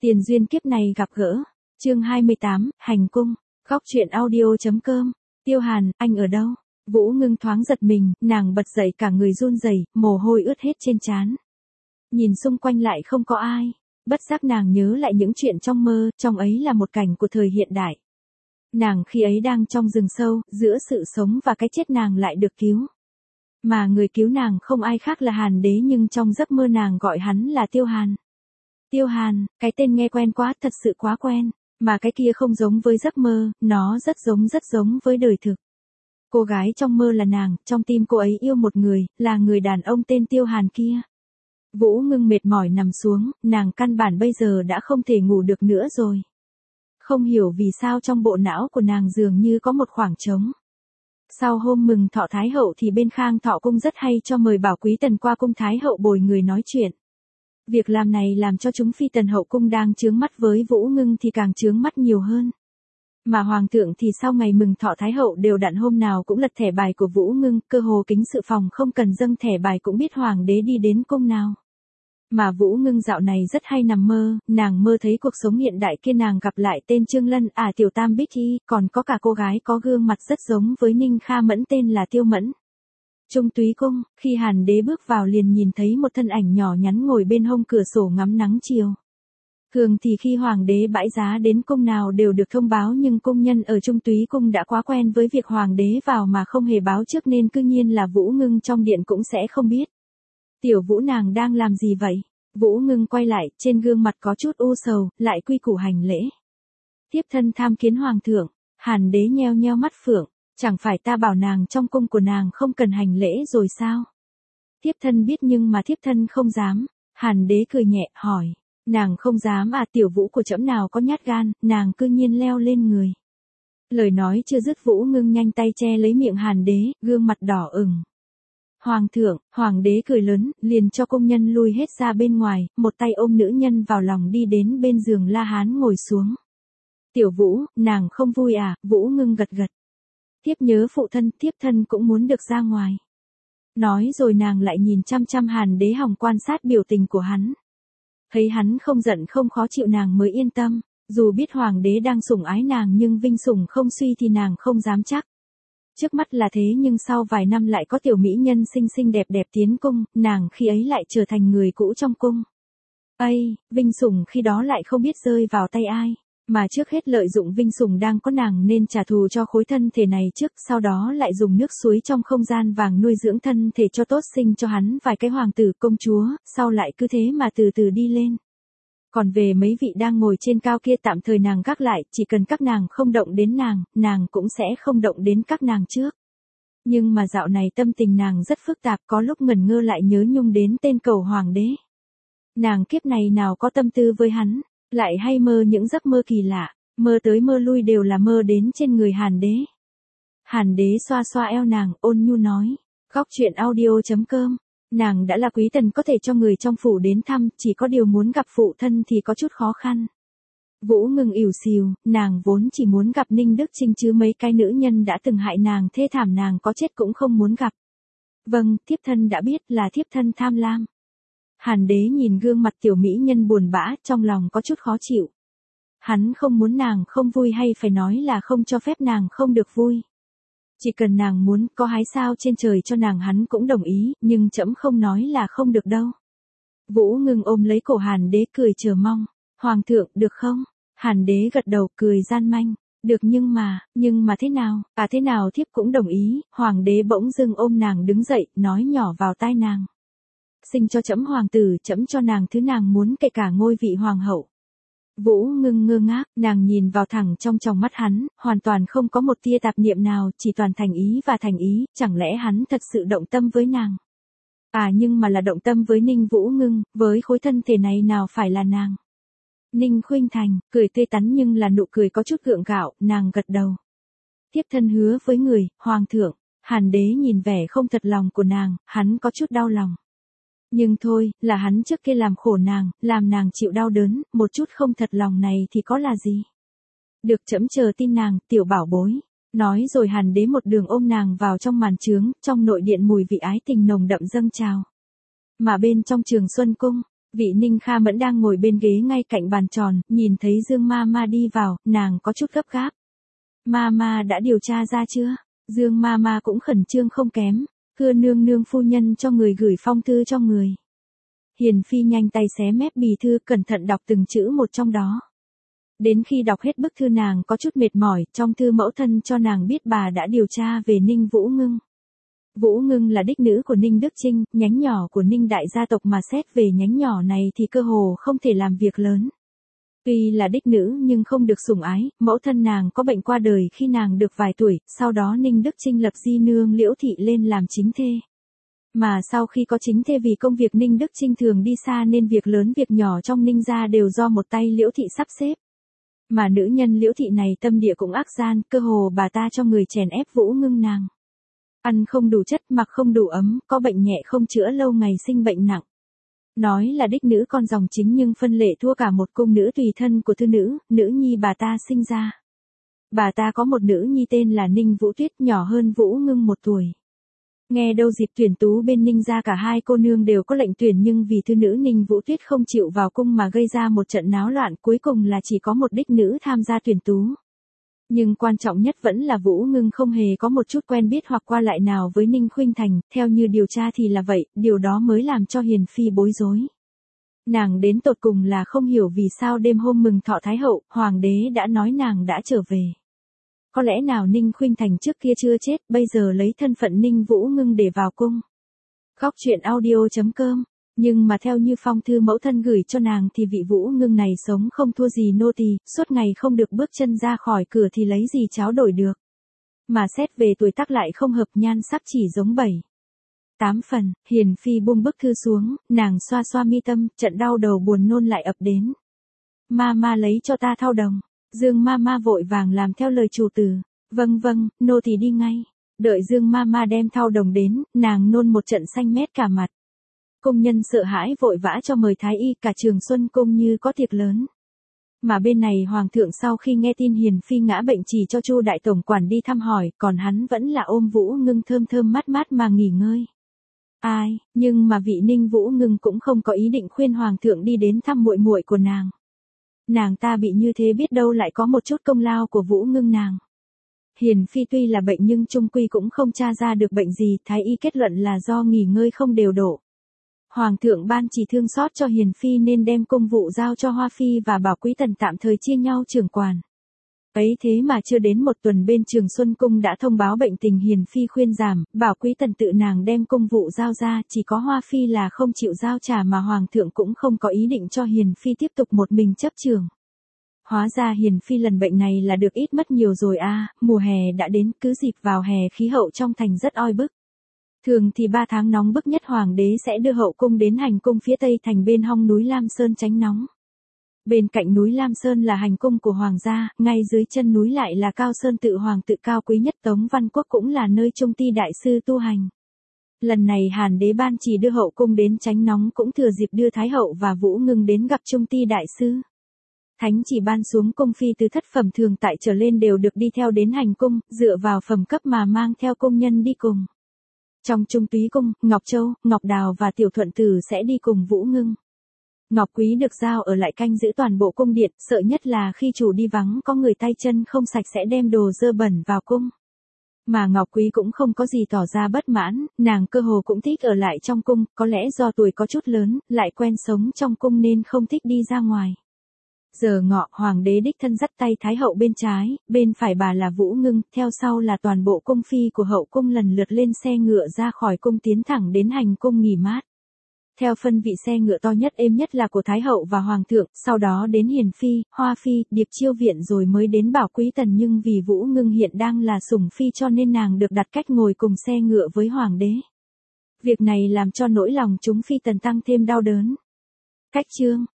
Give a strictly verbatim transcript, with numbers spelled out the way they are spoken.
Tiền duyên kiếp này gặp gỡ. Chương hai mươi tám, Hành cung. Góc truyện audio.com. Tiêu Hàn, anh ở đâu? Vũ Ngưng thoáng giật mình, nàng bật dậy cả người run rẩy, mồ hôi ướt hết trên trán. Nhìn xung quanh lại không có ai. Bất giác nàng nhớ lại những chuyện trong mơ, trong ấy là một cảnh của thời hiện đại. Nàng khi ấy đang trong rừng sâu, giữa sự sống và cái chết nàng lại được cứu. Mà người cứu nàng không ai khác là Hàn Đế, nhưng trong giấc mơ nàng gọi hắn là Tiêu Hàn. Tiêu Hàn, cái tên nghe quen quá, thật sự quá quen, mà cái kia không giống với giấc mơ, nó rất giống rất giống với đời thực. Cô gái trong mơ là nàng, trong tim cô ấy yêu một người, là người đàn ông tên Tiêu Hàn kia. Vũ Ngưng mệt mỏi nằm xuống, nàng căn bản bây giờ đã không thể ngủ được nữa rồi. Không hiểu vì sao trong bộ não của nàng dường như có một khoảng trống. Sau hôm mừng thọ Thái Hậu thì bên Khang Thọ Cung rất hay cho mời Bảo Quý Tần qua cung Thái Hậu bồi người nói chuyện. Việc làm này làm cho chúng phi tần hậu cung đang chướng mắt với Vũ Ngưng thì càng chướng mắt nhiều hơn. Mà Hoàng thượng thì sau ngày mừng thọ Thái Hậu đều đặn hôm nào cũng lật thẻ bài của Vũ Ngưng, cơ hồ kính sự phòng không cần dâng thẻ bài cũng biết Hoàng đế đi đến cung nào. Mà Vũ Ngưng dạo này rất hay nằm mơ, nàng mơ thấy cuộc sống hiện đại kia, nàng gặp lại tên Trương Lân, à Tiểu Tam Bích Hy, còn có cả cô gái có gương mặt rất giống với Ninh Kha Mẫn tên là Tiêu Mẫn. Trung Túy Cung, khi Hàn Đế bước vào liền nhìn thấy một thân ảnh nhỏ nhắn ngồi bên hông cửa sổ ngắm nắng chiều. Thường thì khi Hoàng đế bãi giá đến cung nào đều được thông báo, nhưng cung nhân ở Trung Túy Cung đã quá quen với việc Hoàng đế vào mà không hề báo trước nên cư nhiên là Vũ Ngưng trong điện cũng sẽ không biết. Tiểu Vũ, nàng đang làm gì vậy? Vũ Ngưng quay lại, trên gương mặt có chút u sầu, lại quy củ hành lễ. Tiếp thân tham kiến Hoàng thượng. Hàn Đế nheo nheo mắt phượng, chẳng phải ta bảo nàng trong cung của nàng không cần hành lễ rồi sao? Tiếp thân biết nhưng mà tiếp thân không dám. Hàn Đế cười nhẹ, hỏi, nàng không dám à? Tiểu Vũ của trẫm nào có nhát gan, nàng cư nhiên leo lên người. Lời nói chưa dứt Vũ Ngưng nhanh tay che lấy miệng Hàn Đế, gương mặt đỏ ửng. Hoàng thượng, Hoàng đế cười lớn, liền cho công nhân lui hết ra bên ngoài, một tay ôm nữ nhân vào lòng đi đến bên giường La Hán ngồi xuống. Tiểu Vũ, nàng không vui à? Vũ Ngưng gật gật. Thiếp nhớ phụ thân, thiếp thân cũng muốn được ra ngoài. Nói rồi nàng lại nhìn chăm chăm Hàn Đế hòng quan sát biểu tình của hắn. Thấy hắn không giận không khó chịu nàng mới yên tâm, dù biết Hoàng đế đang sủng ái nàng nhưng vinh sủng không suy thì nàng không dám chắc. Trước mắt là thế nhưng sau vài năm lại có tiểu mỹ nhân xinh xinh đẹp đẹp tiến cung, nàng khi ấy lại trở thành người cũ trong cung. Ây, vinh sủng khi đó lại không biết rơi vào tay ai, mà trước hết lợi dụng vinh sủng đang có nàng nên trả thù cho khối thân thể này trước, sau đó lại dùng nước suối trong không gian vàng nuôi dưỡng thân thể cho tốt, sinh cho hắn vài cái hoàng tử công chúa, sau lại cứ thế mà từ từ đi lên. Còn về mấy vị đang ngồi trên cao kia tạm thời nàng gác lại, chỉ cần các nàng không động đến nàng, nàng cũng sẽ không động đến các nàng trước. Nhưng mà dạo này tâm tình nàng rất phức tạp, có lúc ngẩn ngơ lại nhớ nhung đến tên cầu Hoàng đế. Nàng kiếp này nào có tâm tư với hắn, lại hay mơ những giấc mơ kỳ lạ, mơ tới mơ lui đều là mơ đến trên người Hàn Đế. Hàn Đế xoa xoa eo nàng, ôn nhu nói, góc truyện audio.com. Nàng đã là quý tần có thể cho người trong phủ đến thăm, chỉ có điều muốn gặp phụ thân thì có chút khó khăn. Vũ Ngưng ỉu xìu, nàng vốn chỉ muốn gặp Ninh Đức Trinh chứ mấy cái nữ nhân đã từng hại nàng thê thảm nàng có chết cũng không muốn gặp. Vâng, thiếp thân đã biết, là thiếp thân tham lam. Hàn Đế nhìn gương mặt tiểu mỹ nhân buồn bã, trong lòng có chút khó chịu. Hắn không muốn nàng không vui, hay phải nói là không cho phép nàng không được vui. Chỉ cần nàng muốn, có hái sao trên trời cho nàng hắn cũng đồng ý, nhưng trẫm không nói là không được đâu. Vũ Ngưng ôm lấy cổ Hàn Đế cười chờ mong. Hoàng thượng, được không? Hàn Đế gật đầu cười gian manh. Được nhưng mà, nhưng mà thế nào? À thế nào thiếp cũng đồng ý. Hoàng đế bỗng dưng ôm nàng đứng dậy, nói nhỏ vào tai nàng. Sinh cho trẫm hoàng tử, trẫm cho nàng thứ nàng muốn, kể cả ngôi vị hoàng hậu. Vũ Ngưng ngơ ngác, nàng nhìn vào thẳng trong tròng mắt hắn, hoàn toàn không có một tia tạp niệm nào, chỉ toàn thành ý và thành ý, chẳng lẽ hắn thật sự động tâm với nàng? À nhưng mà là động tâm với Ninh Vũ Ngưng, với khối thân thể này nào phải là nàng? Ninh Khuynh Thành, cười tươi tắn nhưng là nụ cười có chút gượng gạo, nàng gật đầu. Tiếp thân hứa với người, Hoàng thượng. Hàn Đế nhìn vẻ không thật lòng của nàng, hắn có chút đau lòng. Nhưng thôi, là hắn trước kia làm khổ nàng, làm nàng chịu đau đớn, một chút không thật lòng này thì có là gì. Được, trẫm chờ tin nàng, tiểu bảo bối. Nói rồi Hàn Đế một đường ôm nàng vào trong màn trướng, trong nội điện mùi vị ái tình nồng đậm dâng trào. Mà bên trong Trường Xuân Cung, Vị Ninh Kha Mẫn đang ngồi bên ghế ngay cạnh bàn tròn, nhìn thấy Dương Mama đi vào, nàng có chút gấp gáp. Mama đã điều tra ra chưa? Dương Mama cũng khẩn trương không kém. Thưa nương nương phu nhân cho người gửi phong thư cho người. Hiền Phi nhanh tay xé mép bì thư, cẩn thận đọc từng chữ một trong đó. Đến khi đọc hết bức thư nàng có chút mệt mỏi, trong thư mẫu thân cho nàng biết bà đã điều tra về Ninh Vũ Ngưng. Vũ Ngưng là đích nữ của Ninh Đức Chinh, nhánh nhỏ của Ninh đại gia tộc, mà xét về nhánh nhỏ này thì cơ hồ không thể làm việc lớn. Tuy là đích nữ nhưng không được sủng ái, mẫu thân nàng có bệnh qua đời khi nàng được vài tuổi, sau đó Ninh Đức Chinh lập di nương Liễu Thị lên làm chính thê. Mà sau khi có chính thê, vì công việc Ninh Đức Chinh thường đi xa nên việc lớn việc nhỏ trong Ninh gia đều do một tay Liễu Thị sắp xếp. Mà nữ nhân Liễu Thị này tâm địa cũng ác gian, cơ hồ bà ta cho người chèn ép Vũ Ngưng nàng. Ăn không đủ chất, mặc không đủ ấm, có bệnh nhẹ không chữa, lâu ngày sinh bệnh nặng. Nói là đích nữ con dòng chính nhưng phân lệ thua cả một cung nữ tùy thân của thư nữ, nữ nhi bà ta sinh ra. Bà ta có một nữ nhi tên là Ninh Vũ Tuyết, nhỏ hơn Vũ Ngưng một tuổi. Nghe đâu dịp tuyển tú bên Ninh gia cả hai cô nương đều có lệnh tuyển, nhưng vì thư nữ Ninh Vũ Tuyết không chịu vào cung mà gây ra một trận náo loạn, cuối cùng là chỉ có một đích nữ tham gia tuyển tú. Nhưng quan trọng nhất vẫn là Vũ Ngưng không hề có một chút quen biết hoặc qua lại nào với Ninh Khuynh Thành, theo như điều tra thì là vậy, điều đó mới làm cho Hiền Phi bối rối. Nàng đến tột cùng là không hiểu vì sao đêm hôm mừng thọ Thái Hậu, Hoàng đế đã nói nàng đã trở về. Có lẽ nào Ninh Khuynh Thành trước kia chưa chết, bây giờ lấy thân phận Ninh Vũ Ngưng để vào cung. Khóc chuyện audio chấm com. Nhưng mà theo như phong thư mẫu thân gửi cho nàng thì vị Vũ Ngưng này sống không thua gì nô tỳ, suốt ngày không được bước chân ra khỏi cửa thì lấy gì cháo đổi được. Mà xét về tuổi tác lại không hợp, nhan sắc chỉ giống bảy tám phần. Hiền Phi buông bức thư xuống, nàng xoa xoa mi tâm, trận đau đầu buồn nôn lại ập đến. Mama lấy cho ta thau đồng. Dương Mama vội vàng làm theo lời chủ tử. Vâng vâng, nô tỳ đi ngay. Đợi Dương Mama đem thau đồng đến, nàng nôn một trận xanh mét cả mặt. Công nhân sợ hãi vội vã cho mời thái y, cả Trường Xuân cung như có tiệc lớn. Mà bên này hoàng thượng sau khi nghe tin Hiền Phi ngã bệnh chỉ cho Chu đại tổng quản đi thăm hỏi, còn hắn vẫn là ôm Vũ Ngưng thơm thơm mát mát mà nghỉ ngơi. Ai, nhưng mà vị Ninh Vũ Ngưng cũng không có ý định khuyên hoàng thượng đi đến thăm muội muội của nàng. Nàng ta bị như thế biết đâu lại có một chút công lao của Vũ Ngưng nàng. Hiền Phi tuy là bệnh nhưng chung quy cũng không tra ra được bệnh gì, thái y kết luận là do nghỉ ngơi không đều độ. Hoàng thượng ban chỉ thương xót cho Hiền Phi nên đem công vụ giao cho Hoa Phi và Bảo Quý Tần tạm thời chia nhau trưởng quản. Ấy thế mà chưa đến một tuần bên Trường Xuân cung đã thông báo bệnh tình Hiền Phi, khuyên giảm, Bảo Quý Tần tự nàng đem công vụ giao ra, chỉ có Hoa Phi là không chịu giao trả, mà Hoàng thượng cũng không có ý định cho Hiền Phi tiếp tục một mình chấp trường. Hóa ra Hiền Phi lần bệnh này là được ít mất nhiều rồi a. À, mùa hè đã đến, cứ dịp vào hè khí hậu trong thành rất oi bức. Thường thì ba tháng nóng bức nhất hoàng đế sẽ đưa hậu cung đến hành cung phía tây thành bên hông núi Lam Sơn tránh nóng. Bên cạnh núi Lam Sơn là hành cung của hoàng gia, ngay dưới chân núi lại là Cao Sơn tự hoàng tự cao quý nhất Tống Văn Quốc, cũng là nơi Trung Ti đại sư tu hành. Lần này Hàn đế ban chỉ đưa hậu cung đến tránh nóng cũng thừa dịp đưa Thái Hậu và Vũ Ngưng đến gặp Trung Ti đại sư. Thánh chỉ ban xuống cung phi từ thất phẩm thường tại trở lên đều được đi theo đến hành cung, dựa vào phẩm cấp mà mang theo công nhân đi cùng. Trong Trung Túy cung, Ngọc Châu, Ngọc Đào và Tiểu Thuận Tử sẽ đi cùng Vũ Ngưng. Ngọc Quý được giao ở lại canh giữ toàn bộ cung điện, sợ nhất là khi chủ đi vắng có người tay chân không sạch sẽ đem đồ dơ bẩn vào cung. Mà Ngọc Quý cũng không có gì tỏ ra bất mãn, nàng cơ hồ cũng thích ở lại trong cung, có lẽ do tuổi có chút lớn, lại quen sống trong cung nên không thích đi ra ngoài. Giờ ngọ, hoàng đế đích thân dắt tay Thái Hậu bên trái, bên phải bà là Vũ Ngưng, theo sau là toàn bộ cung phi của hậu cung lần lượt lên xe ngựa ra khỏi cung tiến thẳng đến hành cung nghỉ mát. Theo phân vị xe ngựa to nhất êm nhất là của Thái Hậu và Hoàng thượng, sau đó đến Hiền Phi, Hoa Phi, Điệp Chiêu viện rồi mới đến Bảo Quý Tần, nhưng vì Vũ Ngưng hiện đang là sủng phi cho nên nàng được đặt cách ngồi cùng xe ngựa với Hoàng đế. Việc này làm cho nỗi lòng chúng phi tần tăng thêm đau đớn. Cách chương